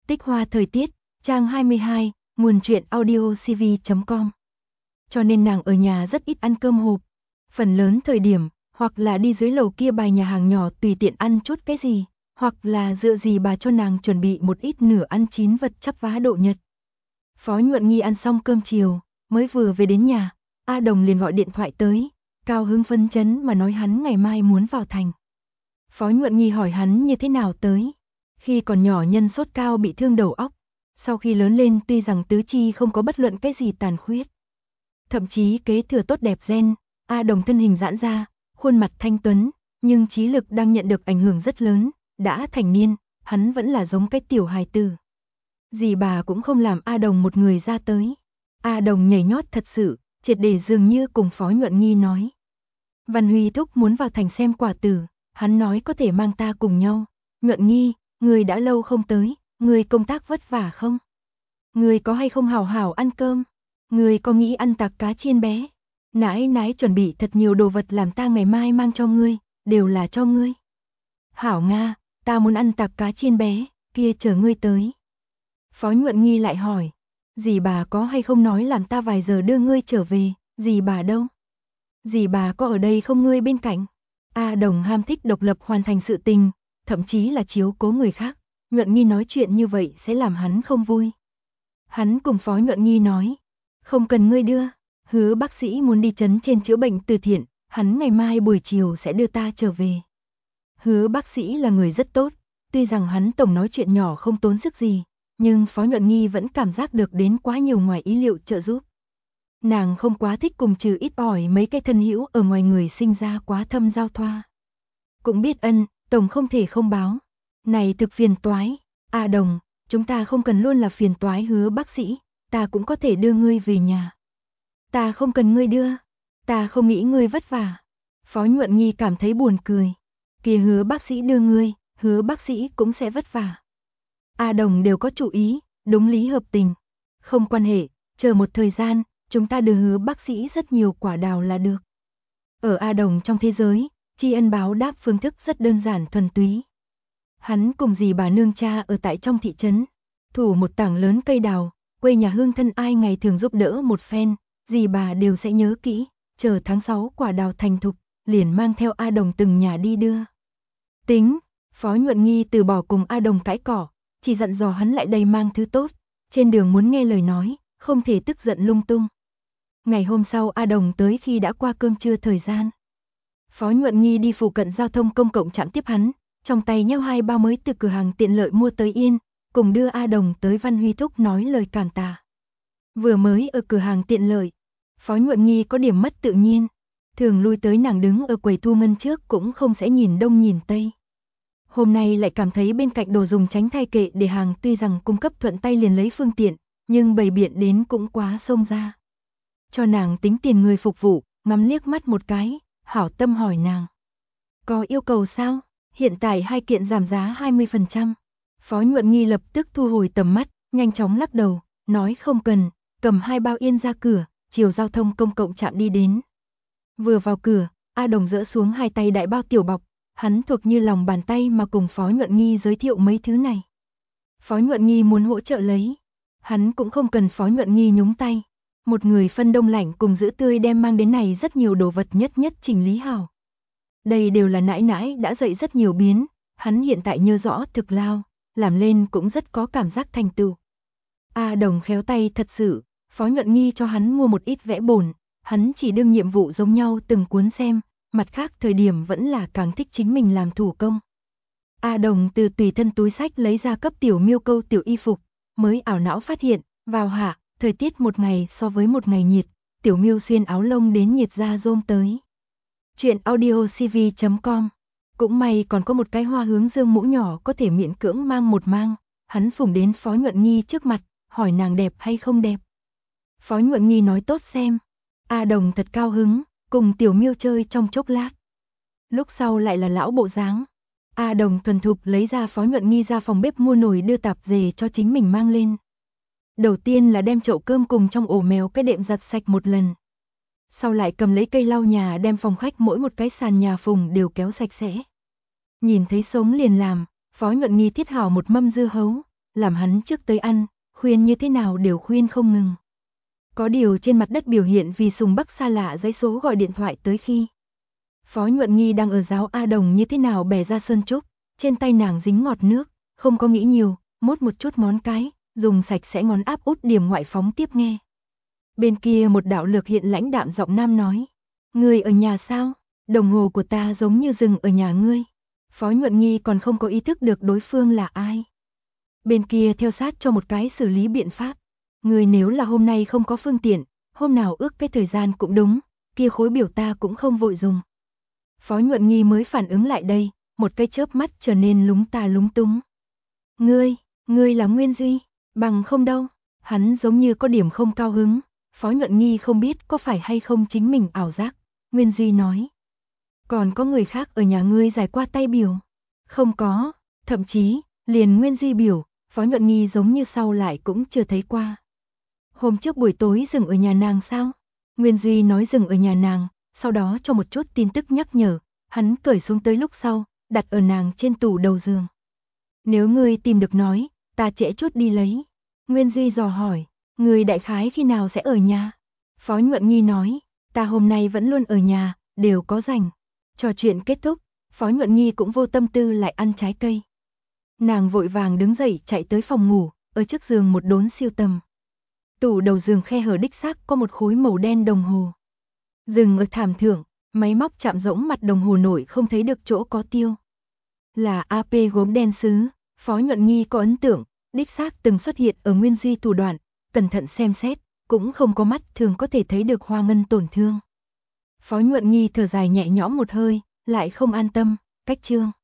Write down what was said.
Tích hoa thời tiết, trang 22, nguồn truyện audio cv.com. Cho nên nàng ở nhà rất ít ăn cơm hộp. Phần lớn thời điểm, hoặc là đi dưới lầu kia bài nhà hàng nhỏ tùy tiện ăn chút cái gì, hoặc là dựa gì bà cho nàng chuẩn bị một ít nửa ăn chín vật chắp vá độ nhật. Phó Nhuận Nghi ăn xong cơm chiều, mới vừa về đến nhà, A Đồng liền gọi điện thoại tới, cao hứng phấn chấn mà nói hắn ngày mai muốn vào thành. Phó Nhuận Nghi hỏi hắn như thế nào tới. Khi còn nhỏ nhân sốt cao bị thương đầu óc, sau khi lớn lên tuy rằng tứ chi không có bất luận cái gì tàn khuyết, thậm chí kế thừa tốt đẹp gen, A Đồng thân hình giãn ra, khuôn mặt thanh tuấn, nhưng trí lực đang nhận được ảnh hưởng rất lớn, đã thành niên, hắn vẫn là giống cái tiểu hài tử. Dì bà cũng không làm A Đồng một người ra tới. A Đồng nhảy nhót thật sự, triệt để dường như cùng Phó Nhuận Nghi nói. Văn Huy thúc muốn vào thành xem quả tử, hắn nói có thể mang ta cùng nhau. Nhuận Nghi, người đã lâu không tới, người công tác vất vả không? Người có hay không hào hào ăn cơm? Người có nghĩ ăn tạc cá chiên bé? Nãi nãi chuẩn bị thật nhiều đồ vật làm ta ngày mai mang cho ngươi, đều là cho ngươi. Hảo Nga, ta muốn ăn tạc cá chiên bé, kia chờ ngươi tới. Phó Nhuận Nghi lại hỏi, dì bà có hay không nói làm ta vài giờ đưa ngươi trở về, dì bà đâu? Dì bà có ở đây không ngươi bên cạnh? A Đồng ham thích độc lập hoàn thành sự tình, thậm chí là chiếu cố người khác. Nhuận Nghi nói chuyện như vậy sẽ làm hắn không vui. Hắn cùng Phó Nhuận Nghi nói, không cần ngươi đưa, hứa bác sĩ muốn đi trấn trên chữa bệnh từ thiện, hắn ngày mai buổi chiều sẽ đưa ta trở về. Hứa bác sĩ là người rất tốt, tuy rằng hắn tổng nói chuyện nhỏ không tốn sức gì, nhưng Phó Nhuận Nghi vẫn cảm giác được đến quá nhiều ngoài ý liệu trợ giúp. Nàng không quá thích cùng trừ ít ỏi mấy cái thân hữu ở ngoài người sinh ra quá thâm giao thoa. Cũng biết ân, tổng không thể không báo. Này thực phiền toái, A Đồng, chúng ta không cần luôn là phiền toái hứa bác sĩ, ta cũng có thể đưa ngươi về nhà. Ta không cần ngươi đưa, ta không nghĩ ngươi vất vả. Phó Nhuận Nghi cảm thấy buồn cười. Kìa hứa bác sĩ đưa ngươi, hứa bác sĩ cũng sẽ vất vả. A Đồng đều có chủ ý, đúng lý hợp tình. Không quan hệ, chờ một thời gian, chúng ta đưa hứa bác sĩ rất nhiều quả đào là được. Ở A Đồng trong thế giới, tri ân báo đáp phương thức rất đơn giản thuần túy. Hắn cùng dì bà nương cha ở tại trong thị trấn, thủ một tảng lớn cây đào, quê nhà hương thân ai ngày thường giúp đỡ một phen, dì bà đều sẽ nhớ kỹ, chờ tháng 6 quả đào thành thục, liền mang theo A Đồng từng nhà đi đưa. Tính, Phó Nhuận Nghi từ bỏ cùng A Đồng cãi cỏ, chỉ dặn dò hắn lại đây mang thứ tốt, trên đường muốn nghe lời nói, không thể tức giận lung tung. Ngày hôm sau A Đồng tới khi đã qua cơm trưa thời gian. Phó Nhuận Nghi đi phụ cận giao thông công cộng trạm tiếp hắn, trong tay nheo 2 bao mới từ cửa hàng tiện lợi mua tới Yên, cùng đưa A Đồng tới Văn Huy thúc nói lời cảm tạ. Vừa mới ở cửa hàng tiện lợi, Phó Nhuận Nghi có điểm mất tự nhiên, thường lui tới nàng đứng ở quầy thu ngân trước cũng không sẽ nhìn đông nhìn tây. Hôm nay lại cảm thấy bên cạnh đồ dùng tránh thay kệ để hàng tuy rằng cung cấp thuận tay liền lấy phương tiện, nhưng bày biện đến cũng quá xông ra. Cho nàng tính tiền người phục vụ, ngắm liếc mắt một cái, hảo tâm hỏi nàng. Có yêu cầu sao? Hiện tại 2 kiện giảm giá 20%. Phó Nhuận Nghi lập tức thu hồi tầm mắt, nhanh chóng lắc đầu, nói không cần, cầm 2 bao Yên ra cửa, chiều giao thông công cộng trạm đi đến. Vừa vào cửa, A Đồng dỡ xuống 2 tay đại bao tiểu bọc, hắn thuộc như lòng bàn tay mà cùng Phó Nhuận Nghi giới thiệu mấy thứ này. Phó Nhuận Nghi muốn hỗ trợ lấy, hắn cũng không cần Phó Nhuận Nghi nhúng tay. Một người phân đông lạnh cùng giữ tươi đem mang đến này rất nhiều đồ vật nhất nhất chỉnh lý hảo. Đây đều là nãi nãi đã dạy rất nhiều biến, hắn hiện tại nhớ rõ thực lao, làm lên cũng rất có cảm giác thành tựu. A Đồng khéo tay thật sự, Phó Nhuận Nghi cho hắn mua một ít vẽ bổn, hắn chỉ đương nhiệm vụ giống nhau từng cuốn xem, mặt khác thời điểm vẫn là càng thích chính mình làm thủ công. A Đồng từ tùy thân túi sách lấy ra cấp tiểu miêu câu tiểu y phục, mới ảo não phát hiện, vào hạ, thời tiết một ngày so với một ngày nhiệt, tiểu miêu xuyên áo lông đến nhiệt ra rôm tới. Chuyện audio cv.com. Cũng may còn có một cái hoa hướng dương mũ nhỏ có thể miễn cưỡng mang một mang, hắn phủng đến Phó Nhuận Nghi trước mặt, hỏi nàng đẹp hay không đẹp. Phó Nhuận Nghi nói tốt xem. A Đồng thật cao hứng, cùng tiểu miêu chơi trong chốc lát. Lúc sau lại là lão bộ dáng. A Đồng thuần thục lấy ra Phó Nhuận Nghi ra phòng bếp mua nồi đưa tạp dề cho chính mình mang lên. Đầu tiên là đem chậu cơm cùng trong ổ mèo cái đệm giặt sạch một lần. Sau lại cầm lấy cây lau nhà đem phòng khách mỗi một cái sàn nhà phùng đều kéo sạch sẽ. Nhìn thấy sống liền làm, Phó Nhuận Nghi thiết hảo một mâm dưa hấu, làm hắn trước tới ăn, khuyên như thế nào đều khuyên không ngừng. Có điều trên mặt đất biểu hiện vì Sùng Bắc xa lạ giấy số gọi điện thoại tới khi Phó Nhuận Nghi đang ở giáo A Đồng như thế nào bẻ ra sơn trúc, trên tay nàng dính ngọt nước, không có nghĩ nhiều, mốt một chút ngón cái, dùng sạch sẽ ngón áp út điểm ngoại phóng tiếp nghe. Bên kia một đạo lược hiện lãnh đạm giọng nam nói, ngươi ở nhà sao? Đồng hồ của ta giống như dừng ở nhà ngươi. Phó Nhuận Nghi còn không có ý thức được đối phương là ai. Bên kia theo sát cho một cái xử lý biện pháp. Ngươi nếu là hôm nay không có phương tiện, hôm nào ước cái thời gian cũng đúng, kia khối biểu ta cũng không vội dùng. Phó Nhuận Nghi mới phản ứng lại đây, một cái chớp mắt trở nên lúng ta lúng túng. Ngươi là Nguyên Duy, bằng không đâu. Hắn giống như có điểm không cao hứng. Phó Nhuận Nghi không biết có phải hay không chính mình ảo giác. Nguyên Duy nói, còn có người khác ở nhà ngươi giải qua tay biểu? Không có, thậm chí, liền Nguyên Duy biểu, Phó Nhuận Nghi giống như sau lại cũng chưa thấy qua. Hôm trước buổi tối dừng ở nhà nàng sao? Nguyên Duy nói dừng ở nhà nàng, sau đó cho một chút tin tức nhắc nhở, hắn cởi xuống tới lúc sau, đặt ở nàng trên tủ đầu giường. Nếu ngươi tìm được nói, ta trễ chút đi lấy. Nguyên Duy dò hỏi, ngươi đại khái khi nào sẽ ở nhà? Phó Nhuận Nghi nói, ta hôm nay vẫn luôn ở nhà, đều có rảnh. Trò chuyện kết thúc, Phó Nhuận Nghi cũng vô tâm tư lại ăn trái cây. Nàng vội vàng đứng dậy chạy tới phòng ngủ, ở trước giường một đốn siêu tầm. Tủ đầu giường khe hở đích xác có một khối màu đen đồng hồ. Dừng ở thảm thượng, máy móc chạm rỗng mặt đồng hồ nổi không thấy được chỗ có tiêu. Là AP gốm đen sứ, Phó Nhuận Nghi có ấn tượng, đích xác từng xuất hiện ở Nguyên Duy thủ đoạn, cẩn thận xem xét, cũng không có mắt thường có thể thấy được hoa ngân tổn thương. Phó Nhuận Nghi thở dài nhẹ nhõm một hơi, lại không an tâm, cách chương.